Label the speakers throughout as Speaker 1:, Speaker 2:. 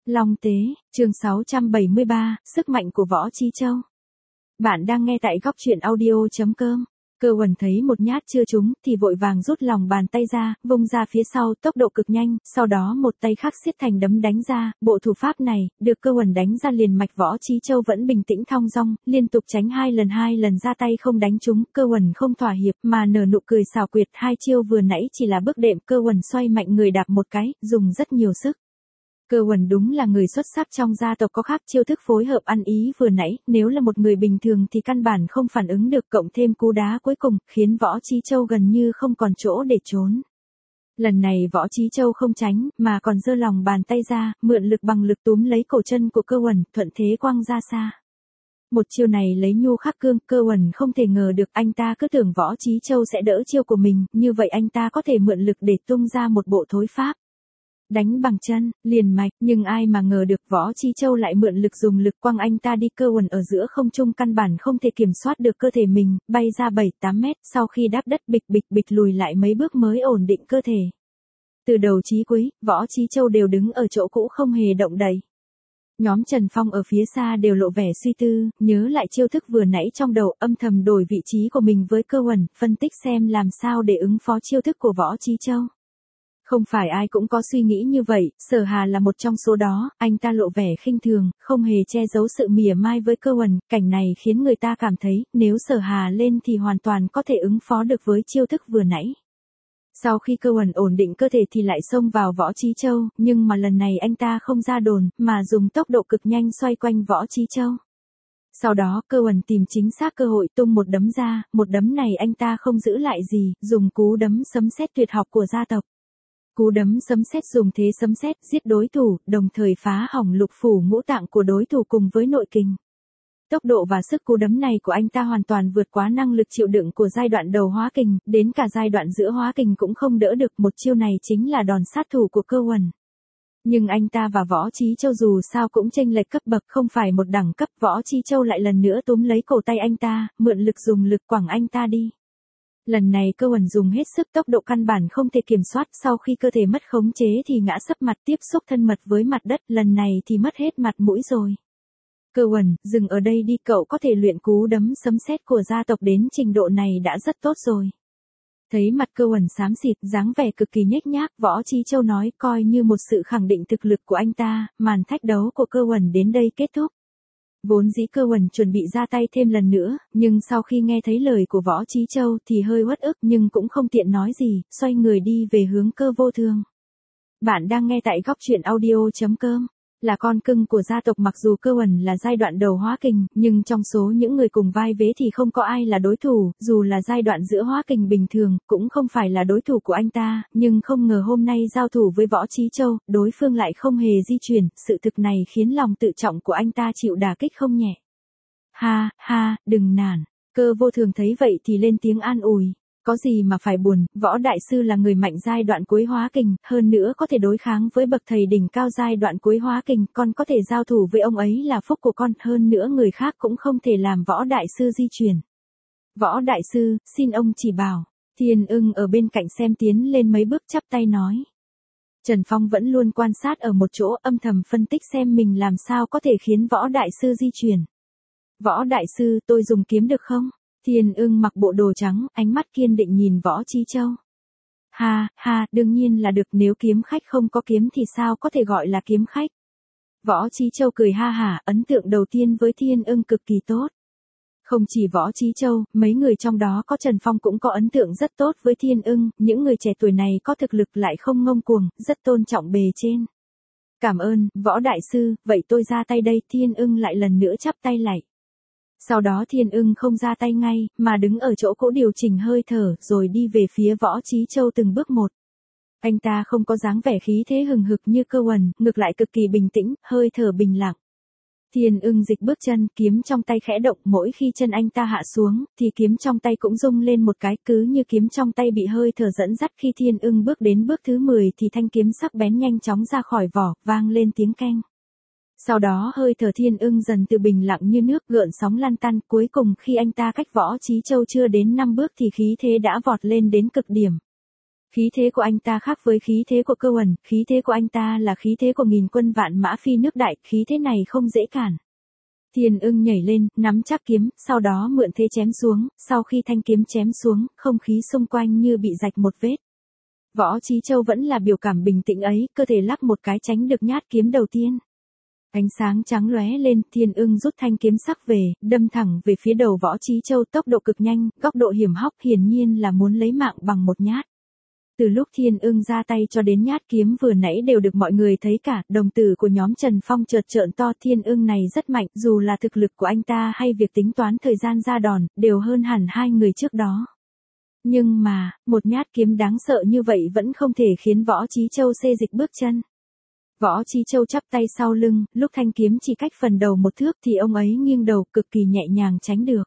Speaker 1: Long Tế, chương 673, sức mạnh của Võ Chí Châu. Bạn đang nghe tại góc truyện audio.com. Cơ Huẩn thấy một nhát chưa trúng thì vội vàng rút lòng bàn tay ra, vung ra phía sau tốc độ cực nhanh, sau đó một tay khác siết thành đấm đánh ra. Bộ thủ pháp này, được Cơ Huẩn đánh ra liền mạch. Võ Chí Châu vẫn bình tĩnh thong dong, liên tục tránh hai lần ra tay không đánh trúng. Cơ Huẩn không thỏa hiệp mà nở nụ cười xảo quyệt. Hai chiêu vừa nãy chỉ là bước đệm. Cơ Huẩn xoay mạnh người đạp một cái, dùng rất nhiều sức. Cơ Huẩn đúng là người xuất sắc trong gia tộc, có khác chiêu thức phối hợp ăn ý vừa nãy, nếu là một người bình thường thì căn bản không phản ứng được, cộng thêm cú đá cuối cùng, khiến Võ Chí Châu gần như không còn chỗ để trốn. Lần này Võ Chí Châu không tránh, mà còn giơ lòng bàn tay ra, mượn lực bằng lực túm lấy cổ chân của Cơ Huẩn, thuận thế quăng ra xa. Một chiêu này lấy nhu khắc cương, Cơ Huẩn không thể ngờ được. Anh ta cứ tưởng Võ Chí Châu sẽ đỡ chiêu của mình, như vậy anh ta có thể mượn lực để tung ra một bộ thối pháp. Đánh bằng chân, liền mạch, nhưng ai mà ngờ được Võ Chí Châu lại mượn lực dùng lực quăng anh ta đi. Cơ Huẩn ở giữa không trung căn bản không thể kiểm soát được cơ thể mình, bay ra 7-8 mét, sau khi đáp đất bịch lùi lại mấy bước mới ổn định cơ thể. Từ đầu chí cuối, Võ Chí Châu đều đứng ở chỗ cũ không hề động đậy. Nhóm Trần Phong ở phía xa đều lộ vẻ suy tư, nhớ lại chiêu thức vừa nãy trong đầu, âm thầm đổi vị trí của mình với Cơ Huẩn, phân tích xem làm sao để ứng phó chiêu thức của Võ Chí Châu. Không phải ai cũng có suy nghĩ như vậy, Sở Hà là một trong số đó. Anh ta lộ vẻ khinh thường, không hề che giấu sự mỉa mai với Cơ Huẩn. Cảnh này khiến người ta cảm thấy, nếu Sở Hà lên thì hoàn toàn có thể ứng phó được với chiêu thức vừa nãy. Sau khi Cơ Huẩn ổn định cơ thể thì lại xông vào Võ Chí Châu, nhưng mà lần này anh ta không ra đồn, mà dùng tốc độ cực nhanh xoay quanh Võ Chí Châu. Sau đó Cơ Huẩn tìm chính xác cơ hội tung một đấm ra, một đấm này anh ta không giữ lại gì, dùng cú đấm sấm sét tuyệt học của gia tộc. Cú đấm sấm sét dùng thế sấm sét giết đối thủ, đồng thời phá hỏng lục phủ ngũ tạng của đối thủ cùng với nội kình. Tốc độ và sức cú đấm này của anh ta hoàn toàn vượt quá năng lực chịu đựng của giai đoạn đầu hóa kình, đến cả giai đoạn giữa hóa kình cũng không đỡ được. Một chiêu này chính là đòn sát thủ của Cơ Huẩn. Nhưng anh ta và Võ Chí Châu dù sao cũng chênh lệch cấp bậc, không phải một đẳng cấp. Võ Chí Châu lại lần nữa túm lấy cổ tay anh ta, mượn lực dùng lực quẳng anh ta đi. Lần này Cơ Huẩn dùng hết sức, tốc độ căn bản không thể kiểm soát, sau khi cơ thể mất khống chế thì ngã sấp mặt, tiếp xúc thân mật với mặt đất, lần này thì mất hết mặt mũi rồi. Cơ Huẩn, dừng ở đây đi, cậu có thể luyện cú đấm sấm sét của gia tộc đến trình độ này đã rất tốt rồi. Thấy mặt Cơ Huẩn xám xịt, dáng vẻ cực kỳ nhếch nhác, Võ Chí Châu nói coi như một sự khẳng định thực lực của anh ta. Màn thách đấu của Cơ Huẩn đến đây kết thúc. Vốn dĩ Cơ Huẩn chuẩn bị ra tay thêm lần nữa, nhưng sau khi nghe thấy lời của Võ Chí Châu thì hơi uất ức, nhưng cũng không tiện nói gì, xoay người đi về hướng Cơ Vô Thương. Bạn đang nghe tại góc truyện audio.com. Là con cưng của gia tộc, mặc dù Cơ Huẩn là giai đoạn đầu hóa kình, nhưng trong số những người cùng vai vế thì không có ai là đối thủ, dù là giai đoạn giữa hóa kình bình thường, cũng không phải là đối thủ của anh ta, nhưng không ngờ hôm nay giao thủ với Võ Chí Châu, đối phương lại không hề di chuyển, sự thực này khiến lòng tự trọng của anh ta chịu đả kích không nhẹ. Ha, ha, đừng nản. Cơ Vô Thường thấy vậy thì lên tiếng an ủi. Có gì mà phải buồn, Võ Đại Sư là người mạnh giai đoạn cuối hóa kình, hơn nữa có thể đối kháng với bậc thầy đỉnh cao giai đoạn cuối hóa kình, con có thể giao thủ với ông ấy là phúc của con, hơn nữa người khác cũng không thể làm Võ Đại Sư di chuyển. Võ Đại Sư, xin ông chỉ bảo. Thiên Ưng ở bên cạnh xem tiến lên mấy bước chắp tay nói. Trần Phong vẫn luôn quan sát ở một chỗ, âm thầm phân tích xem mình làm sao có thể khiến Võ Đại Sư di chuyển. Võ Đại Sư, tôi dùng kiếm được không? Thiên Ưng mặc bộ đồ trắng, ánh mắt kiên định nhìn Võ Chí Châu. Ha, ha, đương nhiên là được, nếu kiếm khách không có kiếm thì sao có thể gọi là kiếm khách. Võ Chí Châu cười ha hả, ấn tượng đầu tiên với Thiên Ưng cực kỳ tốt. Không chỉ Võ Chí Châu, mấy người trong đó có Trần Phong cũng có ấn tượng rất tốt với Thiên Ưng, những người trẻ tuổi này có thực lực lại không ngông cuồng, rất tôn trọng bề trên. Cảm ơn, Võ Đại Sư, vậy tôi ra tay đây. Thiên Ưng lại lần nữa chắp tay lại. Sau đó Thiên Ưng không ra tay ngay, mà đứng ở chỗ cỗ điều chỉnh hơi thở, rồi đi về phía Võ Chí Châu từng bước một. Anh ta không có dáng vẻ khí thế hừng hực như Cơ Huẩn, ngược lại cực kỳ bình tĩnh, hơi thở bình lặng. Thiên Ưng dịch bước chân, kiếm trong tay khẽ động, mỗi khi chân anh ta hạ xuống, thì kiếm trong tay cũng rung lên một cái, cứ như kiếm trong tay bị hơi thở dẫn dắt. Khi Thiên Ưng bước đến bước thứ 10 thì thanh kiếm sắc bén nhanh chóng ra khỏi vỏ, vang lên tiếng keng. Sau đó hơi thở Thiên Ưng dần từ bình lặng như nước, gợn sóng lan tăn, cuối cùng khi anh ta cách Võ Chí Châu chưa đến 5 bước thì khí thế đã vọt lên đến cực điểm. Khí thế của anh ta khác với khí thế của Cơ Uẩn, khí thế của anh ta là khí thế của nghìn quân vạn mã phi nước đại, khí thế này không dễ cản. Thiên Ưng nhảy lên, nắm chắc kiếm, sau đó mượn thế chém xuống, sau khi thanh kiếm chém xuống, không khí xung quanh như bị rạch một vết. Võ Chí Châu vẫn là biểu cảm bình tĩnh ấy, cơ thể lắc một cái tránh được nhát kiếm đầu tiên. Ánh sáng trắng lóe lên, Thiên Ưng rút thanh kiếm sắc về, đâm thẳng về phía đầu Võ Chí Châu, tốc độ cực nhanh, góc độ hiểm hóc, hiển nhiên là muốn lấy mạng bằng một nhát. Từ lúc Thiên Ưng ra tay cho đến nhát kiếm vừa nãy đều được mọi người thấy cả, đồng tử của nhóm Trần Phong chợt trợn to. Thiên Ưng này rất mạnh, dù là thực lực của anh ta hay việc tính toán thời gian ra đòn, đều hơn hẳn hai người trước đó. Nhưng mà, một nhát kiếm đáng sợ như vậy vẫn không thể khiến Võ Chí Châu xê dịch bước chân. Võ Chí Châu chắp tay sau lưng, lúc thanh kiếm chỉ cách phần đầu một thước thì ông ấy nghiêng đầu cực kỳ nhẹ nhàng tránh được.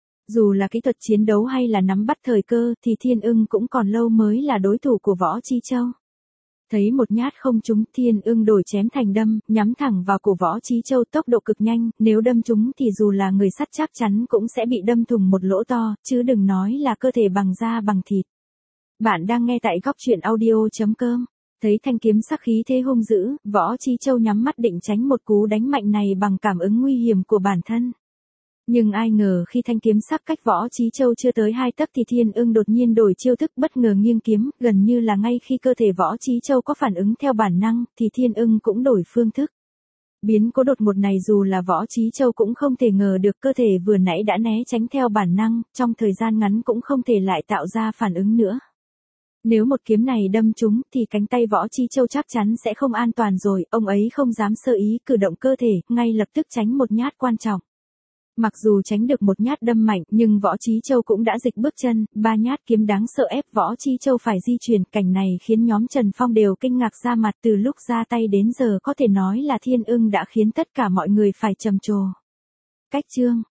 Speaker 1: Dù là kỹ thuật chiến đấu hay là nắm bắt thời cơ thì Thiên Ưng cũng còn lâu mới là đối thủ của Võ Chí Châu. Thấy một nhát không trúng, Thiên Ưng đổi chém thành đâm, nhắm thẳng vào cổ Võ Chí Châu, tốc độ cực nhanh, nếu đâm trúng thì dù là người sắt chắc chắn cũng sẽ bị đâm thủng một lỗ to, chứ đừng nói là cơ thể bằng da bằng thịt. Bạn đang nghe tại góc truyện audio.com. Thấy thanh kiếm sắc khí thế hung dữ, Võ Chí Châu nhắm mắt định tránh một cú đánh mạnh này bằng cảm ứng nguy hiểm của bản thân. Nhưng ai ngờ khi thanh kiếm sắc cách Võ Chí Châu chưa tới 2 tấc thì Thiên Ưng đột nhiên đổi chiêu thức, bất ngờ nghiêng kiếm, gần như là ngay khi cơ thể Võ Chí Châu có phản ứng theo bản năng, thì Thiên Ưng cũng đổi phương thức. Biến cố đột ngột này dù là Võ Chí Châu cũng không thể ngờ được, cơ thể vừa nãy đã né tránh theo bản năng, trong thời gian ngắn cũng không thể lại tạo ra phản ứng nữa. Nếu một kiếm này đâm trúng thì cánh tay Võ Chí Châu chắc chắn sẽ không an toàn rồi, ông ấy không dám sơ ý cử động cơ thể, ngay lập tức tránh một nhát quan trọng. Mặc dù tránh được một nhát đâm mạnh nhưng Võ Chí Châu cũng đã dịch bước chân, 3 nhát kiếm đáng sợ ép Võ Chí Châu phải di chuyển, cảnh này khiến nhóm Trần Phong đều kinh ngạc ra mặt, từ lúc ra tay đến giờ có thể nói là Thiên Ưng đã khiến tất cả mọi người phải trầm trồ. Cách chương